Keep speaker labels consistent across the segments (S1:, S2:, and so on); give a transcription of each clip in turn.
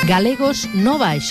S1: Galegos no baixo.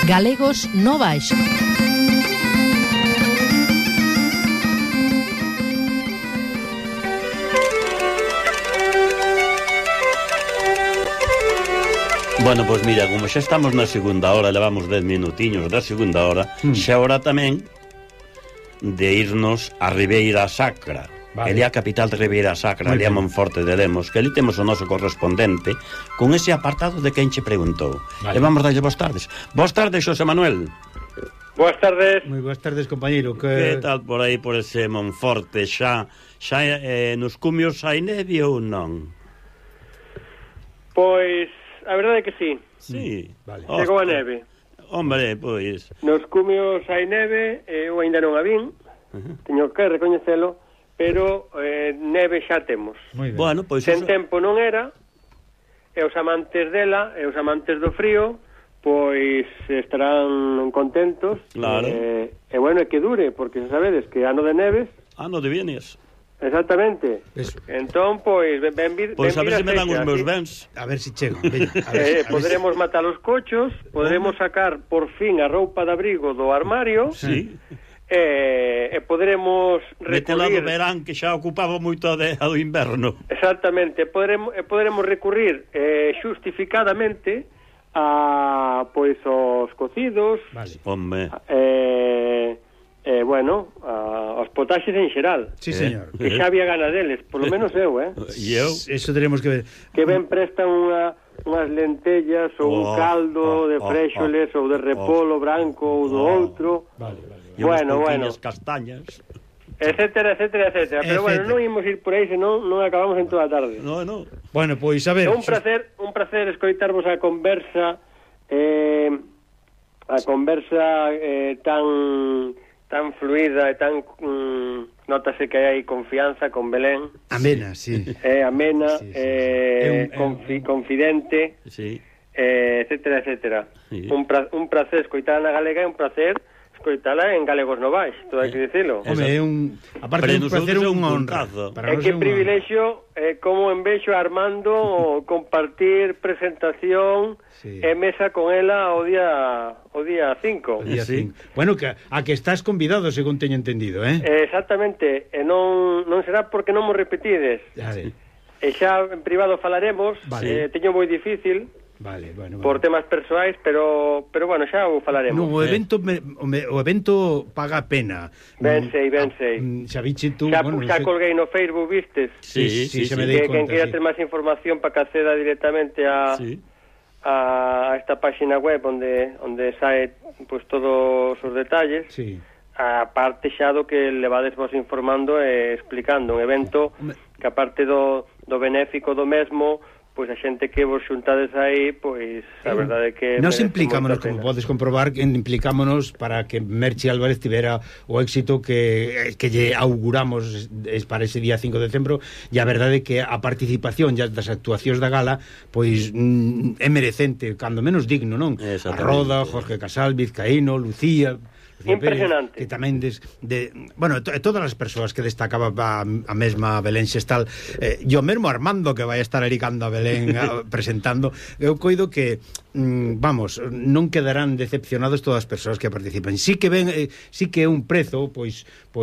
S1: Galegos no Baixo.
S2: Bueno, pois mira, como xa estamos na segunda hora, levamos 10 minutiños da segunda hora, xa hora tamén de irnos a Ribeira Sacra. Vale. Ele é a capital de Ribeira Sacra, ali a Monforte de Lemos, que ali temos o noso correspondente con ese apartado de quen che preguntou. Vale. E vamos darlle boas tardes. Boas tardes, Xosé Manuel.
S3: Boas tardes.
S4: Moi boas tardes, compañeiro.
S2: Que tal por aí, por ese Monforte? Xa nos cumios hai neve ou non?
S3: Pois a verdade é que sí.
S2: Sí.
S3: Vale. Chegou a neve.
S2: Hombre, pois.
S3: Nos cumios hai neve, eu ainda non a vin. Teño que recoñecelo, pero neve xa temos.
S2: Bueno, pois
S3: sen tempo non era, e os amantes dela, e os amantes do frío, pois estarán contentos.
S2: Claro.
S3: E bueno, é que dure, porque xa sabedes que ano de neves.
S2: Ano de bienes.
S3: Exactamente. Eso. Entón, pois,
S2: pois a ver se me dan os meus bens.
S4: A ver se chego.
S3: Poderemos matar os cochos, poderemos sacar por fin a roupa de abrigo do armario.
S2: Sí.
S3: E poderemos recurrir...
S2: Metela do verán, que xa ocupaba moito a do inverno.
S3: Exactamente. Poderemos recurrir xustificadamente a, pois, os cocidos.
S4: Vale.
S2: Hombre.
S3: Bueno, aos potaxes en xeral.
S4: Sí, señor.
S3: Que xa había gana deles, por lo menos eu,
S2: E eu?
S4: Eso teremos que ver.
S3: Que ben prestan unhas lentellas ou un caldo de fréxoles ou de repolo branco ou do outro.
S4: Vale.
S3: Bueno.
S2: Castañas.
S3: Etcétera. Pero bueno, non imos ir por aí, senón non acabamos en toda a tarde.
S2: No.
S4: Bueno, pois a ver.
S3: É un placer escoitarvos a conversa tan fluida e tan notase que hai confianza con Belén.
S4: Amena, sí.
S3: Amena,
S4: sí.
S3: Confidente,
S2: sí.
S3: Etcétera. Sí. Un placer escoitar na galega e un placer escoitala en Galegos no Baix, todo hai que dicilo.
S4: Home, aparte de un placer, un honra.
S3: É que privilexio, como envexo a Armando compartir presentación e mesa con ela o día 5.
S4: Bueno, a que estás convidado, según teño entendido,
S3: Exactamente, e non será porque non mo repetides.
S4: Vale.
S3: E xa en privado falaremos, teño moi difícil.
S4: Vale.
S3: Por temas persoais, pero bueno, xa o falaremos.
S4: No, o evento paga a pena.
S3: Ben sei.
S4: Xa viche tú,
S3: xa colguei no Facebook, vistes?
S2: Sí,
S4: xa me dei conta.
S3: Quen queira ter máis información para que acceda directamente a esta página web onde sae pues todos os detalles.
S4: Sí.
S3: A parte xa do que levades vos informando e explicando un evento que aparte do benéfico do mesmo, pois a xente que vos xuntades aí, pois a verdade é que
S4: nos implicámonos, como podes comprobar, implicámonos para que Merchi Álvarez tivera o éxito que lle auguramos para ese día 5 de decembro, e a verdade é que a participación das actuacións da gala pois é merecente, cando menos digno, non? A Roda, Jorge Casal, Vizcaíno, Lucía
S3: impresionante.
S4: Que tamén todas as persoas que destacaba a mesma Belén Xestal, e o mesmo Armando que vai estar ali cando a Belén presentando, eu coido que non quedarán decepcionados todas as persoas que participan. Sí que é un prezo pois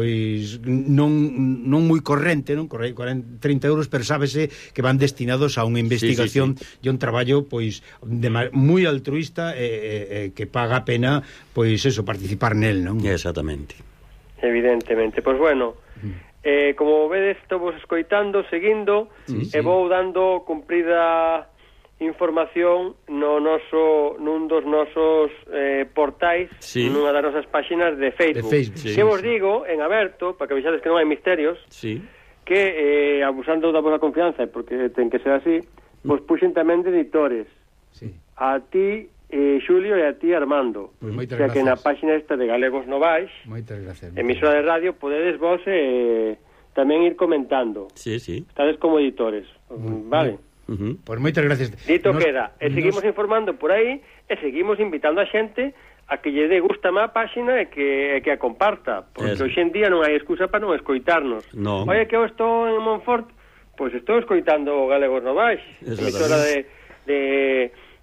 S4: non moi corrente, non 30 euros, pero sábese que van destinados a unha investigación e un traballo pois moi altruista e que paga a pena pois eso, participar nel, non?
S2: Exactamente.
S3: Evidentemente. Pois bueno, como vedes, estou escoitando, seguindo, e vou dando cumprida información nun dos nosos portais, nunha das nosas páxinas de Facebook. Que vos digo, en aberto, para que vexades que non hai misterios, que abusando da vosa confianza, porque ten que ser así, vos puxen tamén de editores. A ti, Xulio, e a ti, Armando.
S4: Pues
S3: o sea que na páxina esta de Galegos no Baix, emisora de radio, podedes vos tamén ir comentando. Estades como editores. Vale.
S4: Pois moitas gracias.
S3: Dito queda, e seguimos informando por aí, e seguimos invitando a xente a que lle dé gusta má páxina e que a comparta, porque hoxe en día non hai excusa para non escoitarnos. Oye, que eu estou en Monfort, pois estou escoitando Galegos no Baix, emisora de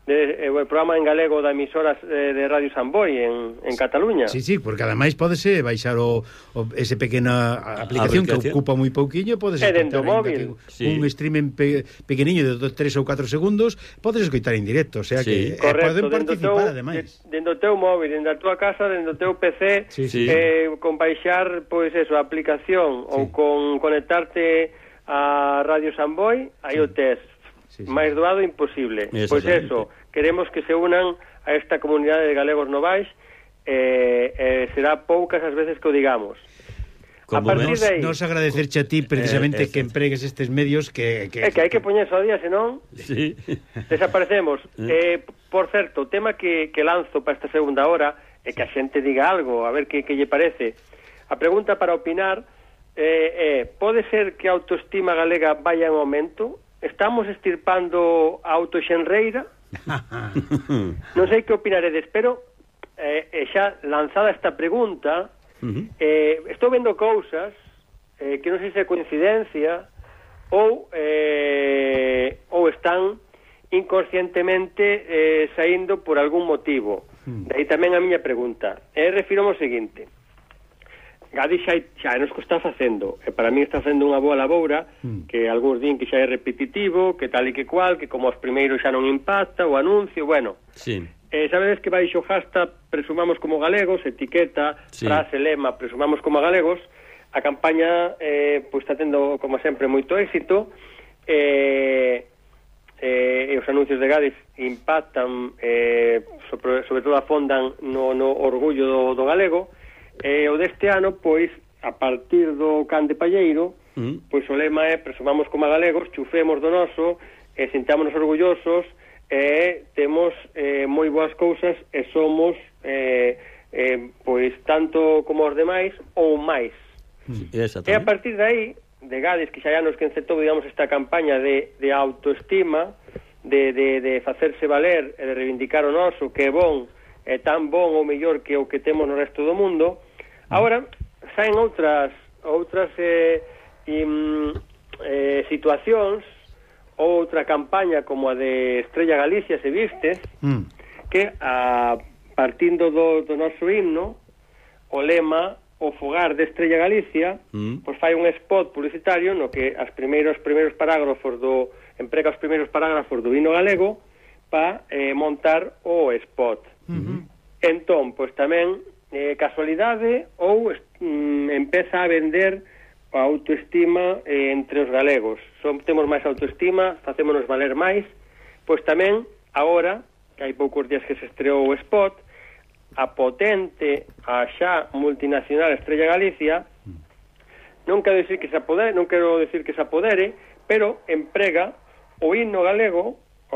S3: o programa en galego da emisoras de Radio Samboy en Cataluña.
S4: Sí, porque ademais pódese baixar ese pequena aplicación que ocupa moi pouquiño, pódese
S3: dentro móvil.
S4: Un streaming pequeniño de 3 ou 4 segundos, podes escoitar en directo, o sea que poden participar ademais.
S3: Dentro do teu móvil, dentro da tua casa, dentro do teu PC, con baixar, pois eso, a aplicación ou con conectarte a Radio Samboy, aí o tes. Máis doado imposible. Pois eso, queremos que se unan a esta comunidade de galegos novais, será poucas as veces que o digamos.
S4: A partir de aí, nos agradecerche a ti precisamente que empregues estes medios que
S3: hai que poñerse ao día, senón desaparecemos. Por certo, o tema que lanzo para esta segunda hora é que a xente diga algo, a ver que lle parece. A pregunta para opinar pode ser que a autoestima galega vaya en aumento? Estamos estirpando a autoxenreira? Non sei que opinaredes, pero xa lanzada esta pregunta, estou vendo cousas que non sei se é coincidencia ou están inconscientemente saindo por algún motivo. Daí tamén a miña pregunta. Refiro ao seguinte: Gadi xa nos que está facendo, e para mí está facendo unha boa laboura, que algúns din que xa é repetitivo, que tal e que cual, que como os primeiros xa non impacta o anuncio, bueno. Sabedes que baixo hashtag presumamos como galegos, etiqueta, frase, lema, presumamos como galegos, a campaña pois está tendo, como sempre, moito éxito, e os anuncios de Gadis impactan, sobre todo afondan no orgullo do galego. O deste ano, pois, a partir do can de Palleiro, pois o lema é presumamos como galegos, chufemos do noso, sintámonos orgullosos, temos moi boas cousas e somos pois tanto como os demais ou máis. E a partir de aí, de Gadis, que xa nos que encetou, digamos, esta campaña de autoestima, de facerse valer e de reivindicar o noso, que é bon, é tan bon ou mellor que o que temos no resto do mundo. Agora, saen outras situacións, outra campaña como a de Estrella Galicia, se vistes, que partindo do noso himno, o lema, o fogar de Estrella Galicia, pois fai un spot publicitario no que os primeiros parágrafos emprega os primeiros parágrafos do himno galego para montar o spot. Entón, pois tamén casualidade ou empeza a vender a autoestima entre os galegos. Temos máis autoestima, facémonos valer máis, pois tamén agora, que hai poucos días que se estreou o spot, a potente, a xa multinacional Estrella Galicia, non quero decir que se apodere, pero emprega o himno galego,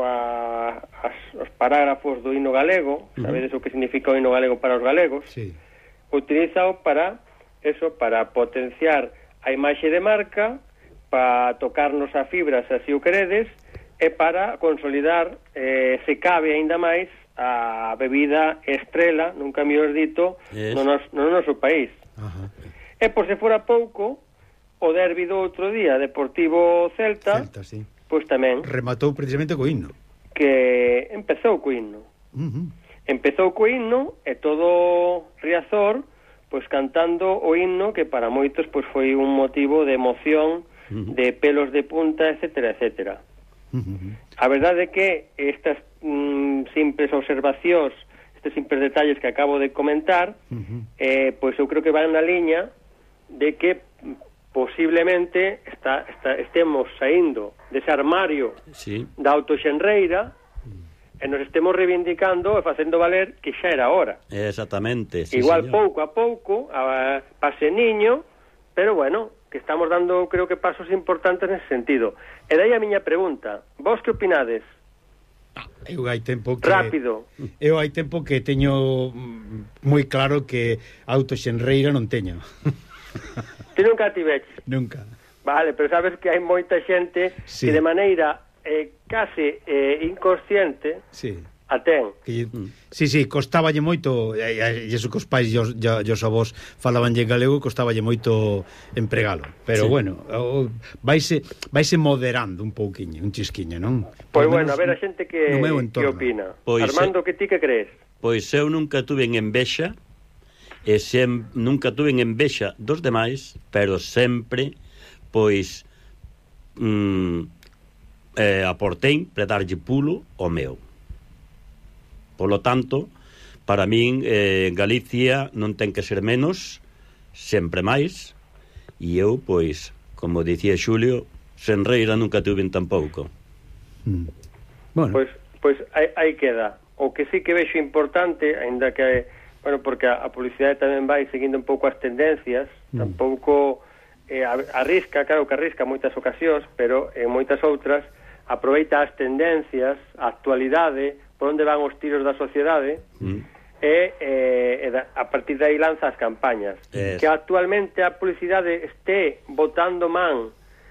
S3: os parágrafos do himno galego, sabedes o que significa o himno galego para os galegos, utilizao para potenciar a imaxe de marca, para tocarnos a fibra, se así o queredes, e para consolidar, se cabe aínda máis, a bebida estrela, nunca mellor dito, no noso país. E por se fora pouco, o derbi do outro día, Deportivo Celta, pois tamén
S4: rematou precisamente co himno,
S3: que empezou co himno. Empezou co himno e todo Riazor pois cantando o himno, que para moitos pois foi un motivo de emoción, de pelos de punta, etcétera, etcétera. A verdade é que estas simples observacións, estes simples detalles que acabo de comentar, pois eu creo que van na liña de que posiblemente estemos saindo dese armario da autoxenreira e nos estemos reivindicando e facendo valer que xa era hora.
S2: Exactamente.
S3: Igual señor. Pouco a pouco, pase niño, pero bueno, que estamos dando, creo que, pasos importantes nese sentido. E daí a miña pregunta, vos que opinades?
S4: Eu hai tempo que
S3: rápido.
S4: Eu hai tempo que teño moi claro que autoxenreira non teño.
S3: Ti nunca tiveches?
S4: Nunca.
S3: Vale, pero sabes que hai moita xente que de maneira case inconsciente a ten.
S4: Sí, costaballe moito, e iso que os pais e os avós falabanlle galego, costaballe moito empregalo. Pero bueno, vaise moderando un pouquiño, un chisquiño, non?
S3: Pois bueno, a ver a xente que opina. Pois, Armando, que ti que crees?
S2: Pois eu nunca tuve envexa, nunca tuve envexa dos demais, pero sempre, pois, aportei para darlle pulo ao meu. Polo tanto, para min Galicia non ten que ser menos, sempre máis, e eu, pois, como dicía Xulio, sen reira nunca tuven tampouco.
S3: Bueno. Pois aí queda. O que sí que vexo importante, aínda que, bueno, porque a publicidade tamén vai seguindo un pouco as tendencias, tampouco arrisca, claro que arrisca moitas ocasións, pero en moitas outras aproveita as tendencias, a actualidade, por onde van os tiros da sociedade, e a partir de aí lanza as campañas. Que actualmente a publicidade este botando man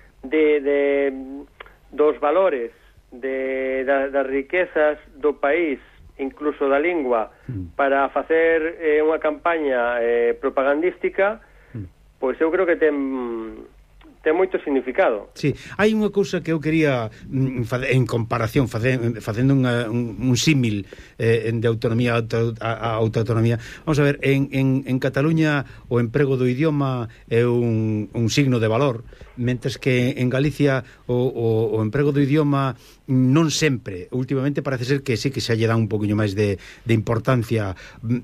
S3: dos valores, das riquezas do país, incluso da lingua, para facer unha campaña propagandística, pois eu creo que ten moito significado.
S4: Sí, hai unha cousa que eu quería en comparación, facendo un símil de autonomía a autonomía. Vamos a ver, en Cataluña o emprego do idioma é un signo de valor, mentres que en Galicia o emprego do idioma non sempre, últimamente parece ser que sí que se lle dá un poquinho máis de importancia,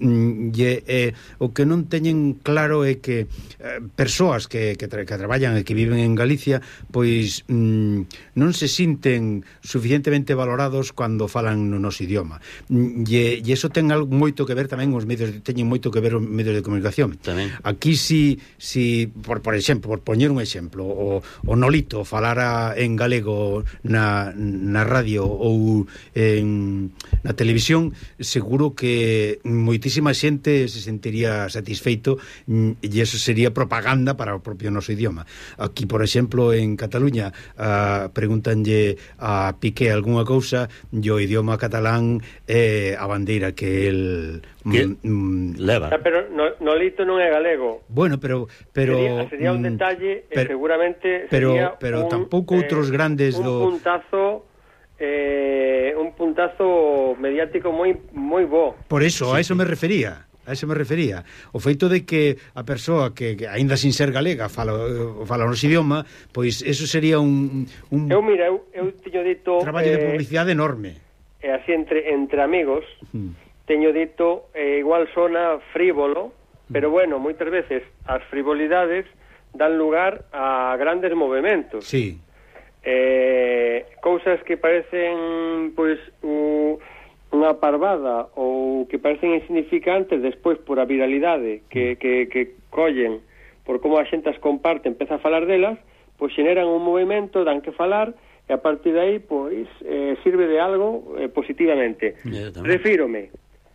S4: o que non teñen claro é que persoas que traballan e que viven en Galicia, pois non se sinten suficientemente valorados cando falan no noso idioma, e iso ten algo moito que ver tamén os medios, teñen moito que ver os medios de comunicación tamén. Aquí si por exemplo, por poñer un exemplo, o Nolito falara en galego na radio ou na televisión, seguro que moitísima xente se sentiría satisfeito, e eso sería propaganda para o propio noso idioma. Aquí, por exemplo, en Cataluña pregúntanlle a Piqué algunha cousa e o idioma catalán é a bandeira que el
S2: leva.
S3: Pero Nolito non é galego.
S4: Bueno, pero
S3: sería un detalle, seguramente sería
S4: pero tampouco outros grandes
S3: un puntazo mediático moi bo.
S4: Por eso, a eso me refería. O feito de que a persoa que aínda sin ser galega fala o noso idioma, pois eso sería un
S3: eu teño dito
S4: traballo de publicidade enorme.
S3: E así entre amigos, teño dito, igual sona frívolo, pero bueno, moitas veces as frivolidades dan lugar a grandes movementos.
S4: Sí.
S3: Cousas que parecen pois unha parvada ou que parecen insignificantes, despois por a viralidade que collen, por como a xente as comparte, empeza a falar delas, pois xeneran un movimento, dan que falar, e a partir de aí pois sirve de algo positivamente. Refírome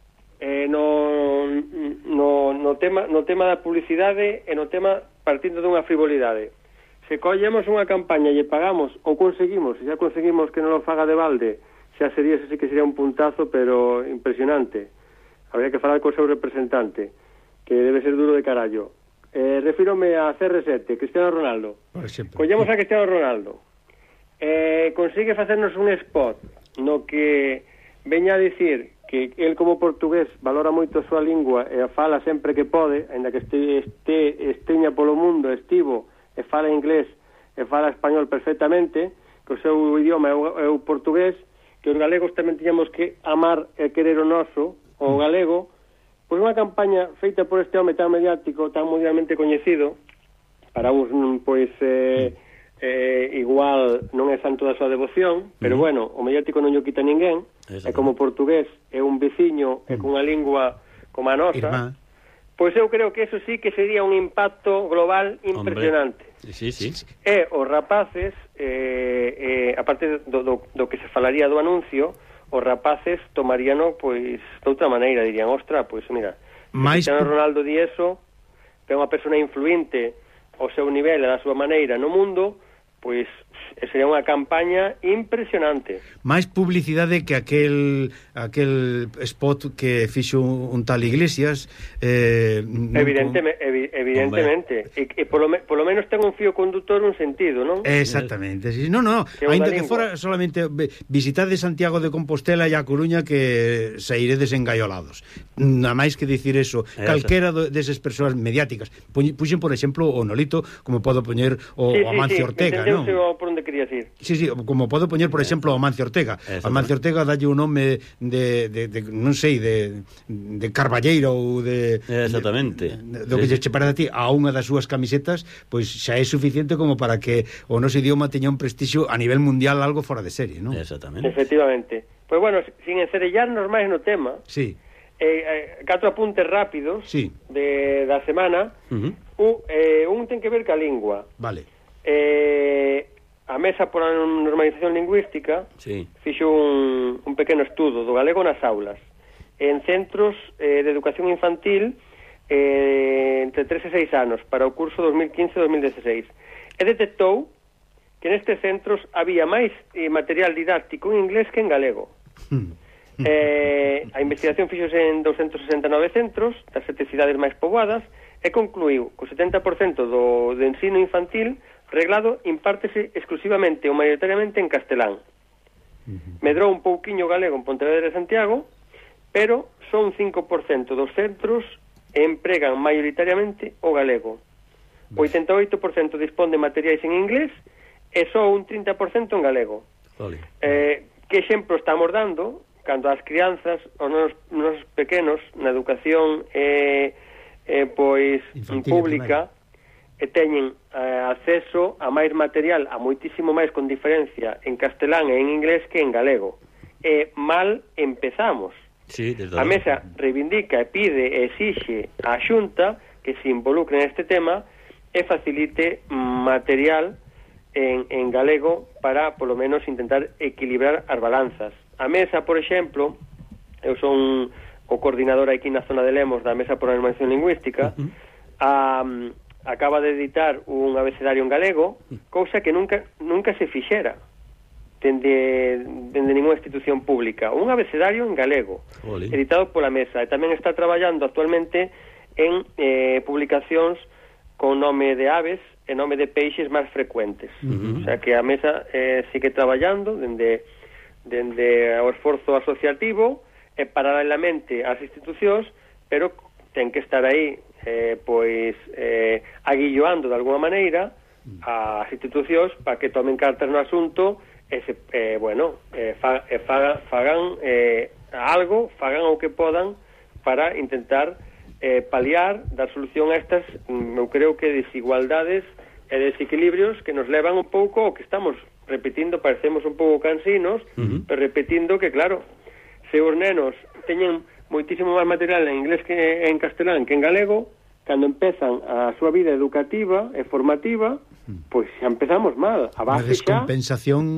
S3: no tema da publicidade e no tema partindo dunha frivolidade. Se collemos unha campaña e pagamos, ou conseguimos, se xa conseguimos que non lo faga de balde, xa sería, ese sí que sería un puntazo, pero impresionante. Habría que falar co seu representante, que debe ser duro de carallo. Refírome a CR7, Cristiano Ronaldo. Collemos a Cristiano Ronaldo. Consigue facernos un spot no que veña a dicir que el como portugués valora moito a súa lingua e a fala sempre que pode, ainda que esteña polo mundo, estivo, e fala inglés e fala español perfectamente, que o seu idioma é o portugués, que os galegos tamén tiñamos que amar e querer o noso, o galego. Pois unha campaña feita por este home tan mediático, tan mundialmente coñecido, para uns, pois, igual non é santo da súa devoción, pero bueno, o mediático non o quita ninguén, e como portugués é un veciño e cunha lingua como a nosa, pois eu creo que eso sí que sería un impacto global impresionante.
S2: Sí.
S3: E os rapaces, aparte do que se falaría do anuncio, os rapaces tomaríano, pois, de outra maneira, dirían, ostra, pois, mira, Cristiano Ronaldo di eso, que é unha persona influente ao seu nivel e da súa maneira no mundo, pois sería unha campaña impresionante.
S4: Máis publicidade que aquel spot que fixo un tal Iglesias,
S3: evidentemente. E polo menos ten un fío conductor un sentido, non?
S4: Exactamente, sí. No, ainda que fora solamente visitar de Santiago de Compostela e a Coruña, que sairedes engaiolados. Nada máis que dicir eso, calquera deses persoas mediáticas. Puxen, por exemplo, o Nolito, como podo poñer o Amancio Ortega, non?
S3: Por onde quería ir.
S4: Sí, como podo poñer, por exemplo, o Amancio Ortega. Amancio Ortega dalle un nome de non sei, de Carballeiro ou de...
S2: Exactamente.
S4: Do que che parece a ti a unha das súas camisetas, pois xa é suficiente como para que o noso idioma teña un prestixio a nivel mundial algo fora de serie, non?
S2: Exactamente.
S3: Efectivamente. Pois bueno, sin encerellarnos máis no tema,
S4: sí.
S3: 4 apuntes rápidos da semana. Un ten que ver ca lingua.
S4: Vale.
S3: A Mesa por a Normalización Lingüística fixo un pequeno estudo do galego nas aulas en centros de educación infantil entre 3 e 6 anos para o curso 2015-2016 e detectou que nestes centros había máis material didáctico en inglés que en galego. A investigación fixose en 269 centros das 7 cidades máis poboadas e concluiu que o 70% do ensino infantil reglado impártese exclusivamente ou maioritariamente en castelán. Medrou un pouquiño galego en Pontevedra e Santiago, pero son 5% dos centros empregan maioritariamente o galego. O 88% dispón de materiais en inglés e só un 30% en galego. Que exemplo estamos dando cando as crianzas, os nosos pequenos, na educación pois pública, teñen acceso a máis material, a moitísimo máis con diferencia en castelán e en inglés que en galego. Mal empezamos. A Mesa reivindica e pide e exixe á Xunta que se involucre neste tema e facilite material en galego para, polo menos, intentar equilibrar as balanzas. A Mesa, por exemplo, eu son o coordinador aquí na zona de Lemos da Mesa por a Normalización Lingüística, acaba de editar un abecedario en galego, cousa que nunca se fixera dende ninguna institución pública. Un abecedario en galego, editado pola Mesa, e tamén está traballando actualmente en publicacións con nome de aves e nome de peixes máis frecuentes. O sea que a Mesa sigue traballando dende o esforzo asociativo e paralelamente ás institucións, pero ten que estar aí aguilloando de alguma maneira as institucións para que tomen cartas no asunto e fagan algo, fagan o que podan para intentar paliar, dar solución a estas, eu creo que desigualdades e desequilibrios que nos levan un pouco o que estamos repetindo, parecemos un pouco cansinos, pero repetindo que, claro, se os nenos teñen moitísimo máis material en inglés que en castelán que en galego, cando empezan a súa vida educativa e formativa, pois xa empezamos mal. A base xa...
S4: A descompensación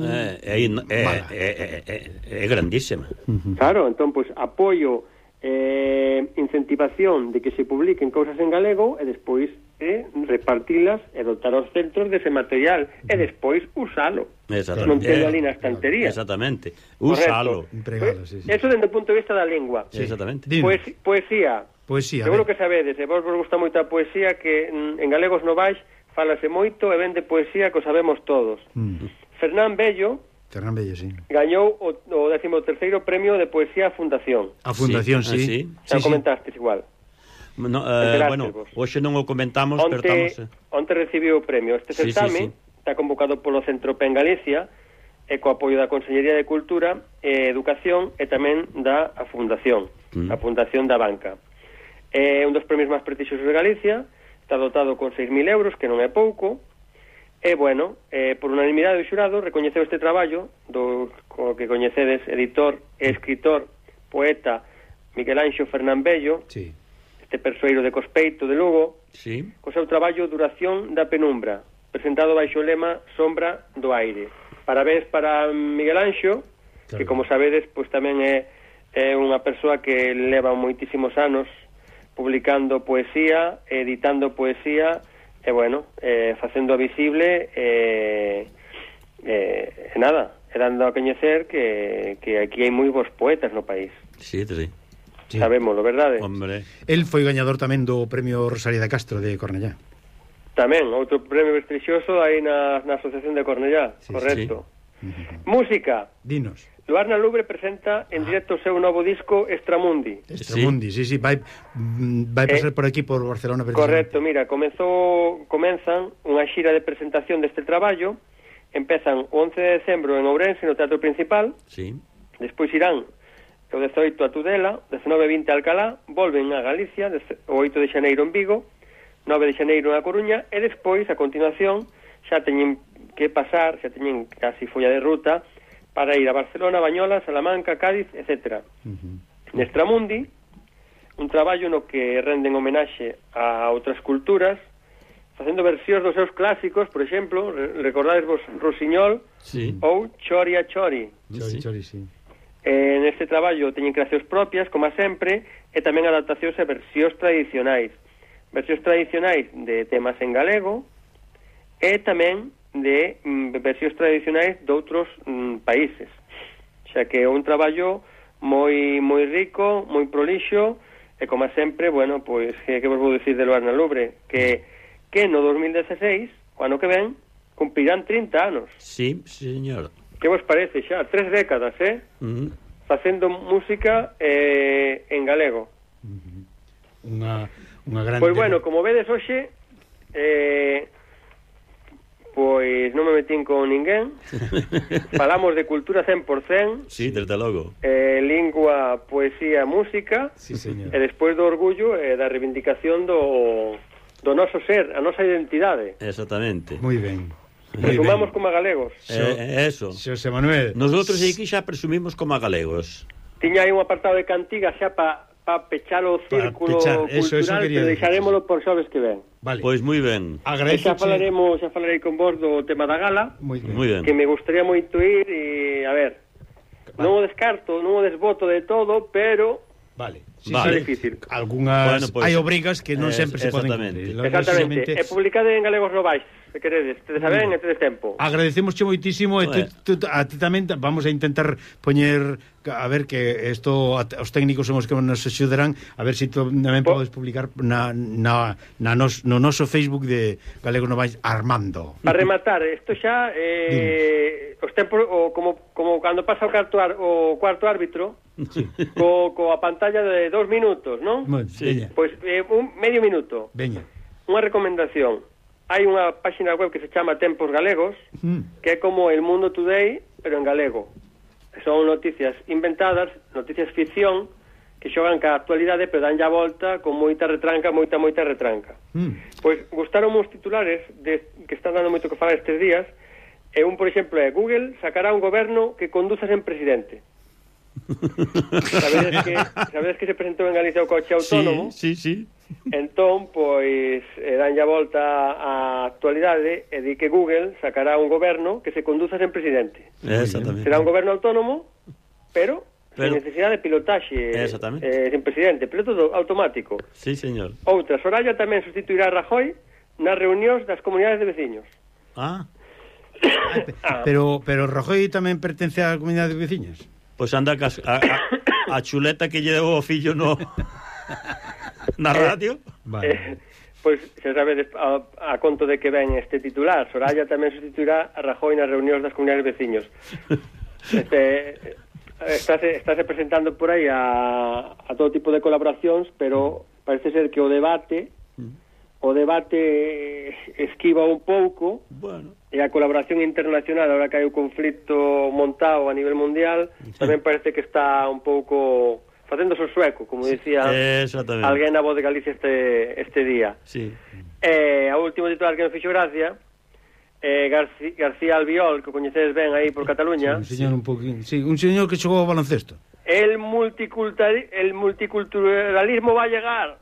S2: é grandísima.
S3: Claro, entón, pois, apoio incentivación de que se publiquen cousas en galego e despois repartilas e dotar aos centros dese material e despois usalo. Non teño ali na estantería.
S2: Exactamente. Usalo.
S3: Eso dende o punto de vista da lingua.
S2: Exactamente.
S3: Poesía. Seguro que sabedes, e vos gusta moito a poesía, que en Galegos Novais falase moito e vende poesía que o sabemos todos. Fernán Bello,
S4: sí,
S3: gañou o 13º premio de poesía a Fundación.
S4: A Fundación, sí.
S3: Xa comentastes igual.
S2: Bueno, hoxe non o comentamos, pero estamos...
S3: Onte recibiu o premio. Este certame está convocado polo Centro PEN Galicia e co apoio da Consellería de Cultura e Educación e tamén da Fundación, a Fundación da Banca. É un dos premios máis prestixiosos de Galicia, está dotado con 6.000 euros, que non é pouco, e, por unanimidade do xurado, recoñeceu este traballo do que coñecedes, editor e escritor, poeta Miguel Anxo Fernán Bello, este persoeiro de Cospeito de Lugo, co seu traballo Duración da Penumbra, presentado baixo o lema Sombra do Aire. Parabéns para Miguel Anxo, que, como sabedes, pois tamén é unha persoa que leva moitísimos anos publicando poesía, editando poesía, e facendo visible nada, e dando a coñecer que aquí hai moi bons poetas no país.
S2: Sí.
S3: Sabémoslo, verdade?
S2: Hombre.
S4: El foi gañador tamén do premio Rosalía de Castro de Cornellá.
S3: Tamén, outro premio prestixioso aí na Asociación de Cornellá, correcto.
S4: Sí.
S3: Música.
S4: Dinos.
S3: Luarna Lubre presenta en directo o seu novo disco Extramundi.
S4: Extramundi, sí, vai pasar por aquí, por Barcelona.
S3: Correcto, mira, comenzan unha xira de presentación deste traballo, empezan o 11 de decembro en Ourense, no Teatro Principal, despois irán o 18 a Tudela, 19 e 20 a Alcalá, volven a Galicia, o 8 de xaneiro en Vigo, 9 de xaneiro na Coruña, e despois, a continuación, xa teñen que pasar, xa teñen casi folla de ruta, para ir a Barcelona, Bañola, Salamanca, Cádiz, etc. Extramundi, un traballo no que renden homenaxe a outras culturas, facendo versións dos seus clásicos, por exemplo, recordades vos Rosiñol ou Chori a Chori.
S4: Chori, sí.
S3: Neste traballo teñen creacións propias, como sempre, e tamén adaptacións a versións tradicionais. Versións tradicionais de temas en galego e tamén de versións tradicionais de outros países. Xa que é un traballo moi rico, moi prolixo, e como sempre, bueno, pois, que vos vou dicir de Luarna Lubre? Que no 2016, o ano que ven, cumprirán 30 anos.
S2: Sí, señor.
S3: Que vos parece xa? 3 décadas, facendo música en galego.
S4: Unha grande...
S3: Pois bueno, como vedes hoxe, pois non me metín con ninguén. Falamos de cultura 100%.
S2: Sí, desde logo.
S3: Lingua, poesía, música.
S4: Sí, señor.
S3: E despois do orgullo e da reivindicación do noso ser, a nosa identidade.
S2: Exactamente.
S4: Moi ben.
S3: Presumamos como galegos.
S2: Eso.
S4: Xosé Manuel.
S2: Nosotros aquí xa presumimos como galegos.
S3: Tiña aí un apartado de cantiga xa para pechar o círculo cultural, pero deixarémolo por xoves que ven.
S4: Vale.
S2: Pois moi ben.
S3: Xa falarei con vos do tema da gala.
S4: Moi
S2: ben.
S3: Que me gustaría moito ir e, a ver, non o descarto, non o desboto de todo, pero...
S4: Vale.
S3: Sí, é difícil.
S4: Algunhas hai obrigas que non sempre se poden cumprir.
S3: Exactamente. É publicado en Galegos Novais, se queredes. Tedes a ben e tedes tempo.
S4: Agradecemosche moitísimo e a ti tamén vamos a intentar poñer a ver que isto os técnicos son os que nos axudarán a ver se tamén podes publicar no noso Facebook de Galegos Novais Armando.
S3: Para rematar, isto xa os tempos como cando pasa o cuarto árbitro. Sí. Coa pantalla de 2 minutos, non?
S4: Sí.
S3: Pois un medio minuto.
S4: Veña.
S3: Unha recomendación. Hai unha página web que se chama Tempos Galegos, que é como El Mundo Today, pero en galego. Son noticias inventadas, noticias ficción, que xogan ca actualidade, pero dan ya volta con moita retranca. Pois gustaron os titulares que están dando moito que falar estes días, e por exemplo, Google sacará un goberno que conduza sen presidente. Sabedes que se presentou en Galicia o coche autónomo?
S2: Sí.
S3: Entón, pois dan ya volta á actualidade e di que Google sacará un goberno que se conduza sen presidente.
S2: Exactamente.
S3: Será un goberno autónomo, pero sen necesidade de pilotaxe, sen presidente, piloto automático.
S2: Sí, señor.
S3: Outra, Soraya tamén sustituirá a Rajoy nas reunións das comunidades de veciños.
S4: Pero Rajoy tamén pertence á comunidade de veciños?
S2: Pois anda a chuleta que lle deu o fillo na radio.
S4: Vale.
S3: Pois xa sabedes a conto de que ven este titular. Soraya tamén sustituirá a Rajoy nas reunións das comunidades veciños. Estáse presentando por aí a todo tipo de colaboracións, pero parece ser que o debate esquiva un pouco.
S2: Bueno.
S3: E a colaboración internacional, ahora que hai o conflito montado a nivel mundial, tamén parece que está un pouco facéndose o sueco, como dicía alguén na Voz de Galicia este día.
S2: Sí.
S3: A último titular que me fixo gracia, García Albiol, que coñecedes ben aí por Cataluña.
S4: Un señor que xogou ao baloncesto.
S3: El multiculturalismo va a llegar.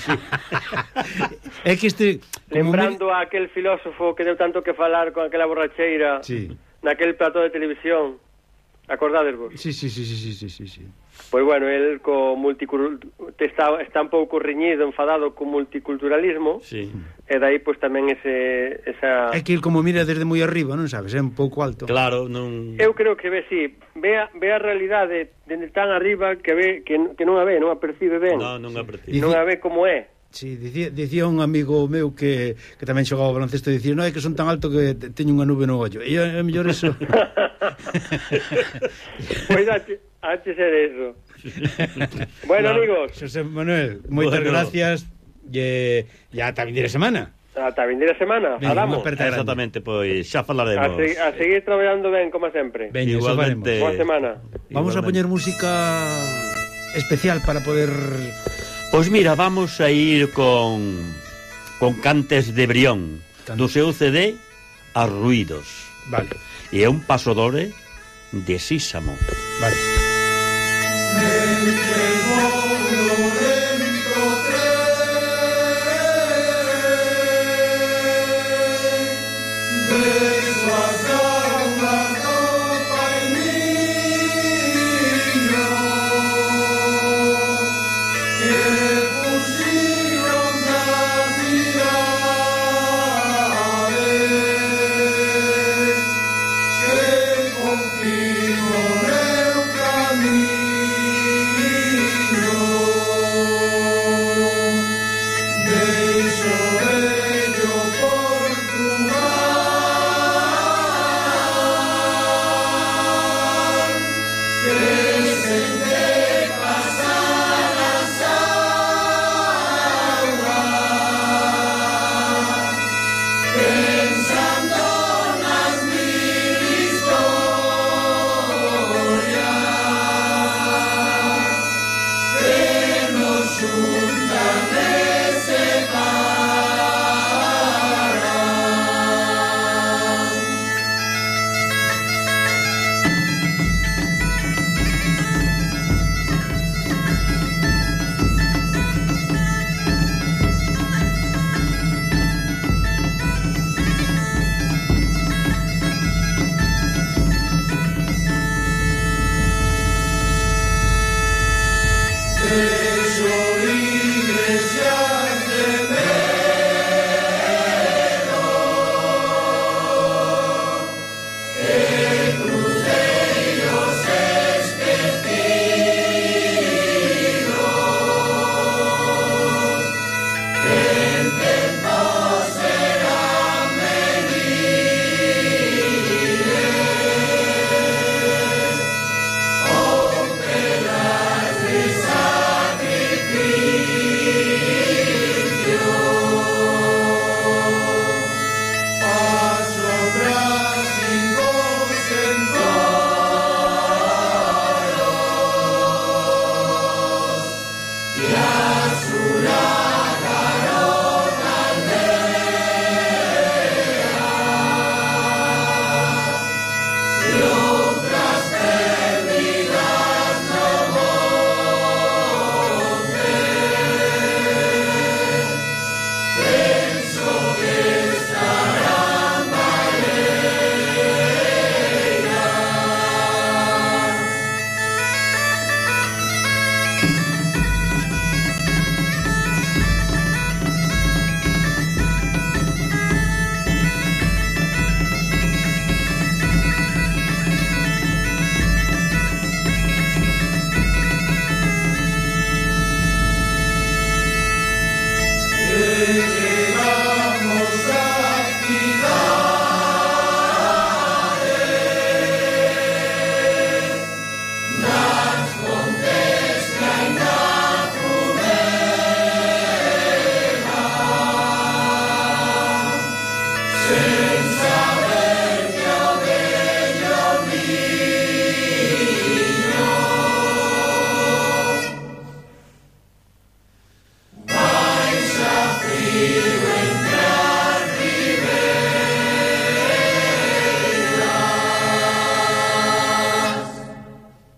S4: É que
S3: lembrando a aquel filósofo que deu tanto que falar con aquela borracheira naquel plató de televisión. Acordadesvos?
S4: Sí.
S3: Pois bueno, el está un pouco reñido, enfadado co multiculturalismo.
S2: Sí.
S3: E dai pois tamén esa...
S4: É que el como mira desde moi arriba, non sabes, é un pouco alto.
S2: Claro, non...
S3: Eu creo que ve a realidade dende tan arriba que non a ve, non a percibe ben.
S2: Non a percibe.
S3: Non a ve como é.
S4: Sí, dicía un amigo meu que tamén xogaba ao baloncesto, dicía, non, é que son tan alto que teño unha nube no ollo. E é mellor eso.
S3: Pois antes era eso. Bueno, amigos.
S4: Xosé Manuel, moitas gracias. E ata a vindeira semana.
S3: Ata a vindeira semana, falamos.
S2: Exactamente, pois xa falaremos.
S3: A seguir traballando ben, como sempre.
S4: Ben,
S2: igualmente.
S3: Boa semana.
S4: Vamos a poñer música especial para poder...
S2: Pois mira, vamos a ir con Cantes de Brión, do seu CD Arruídos.
S4: Vale.
S2: E é un pasodobre de Sísamo.
S4: Vale.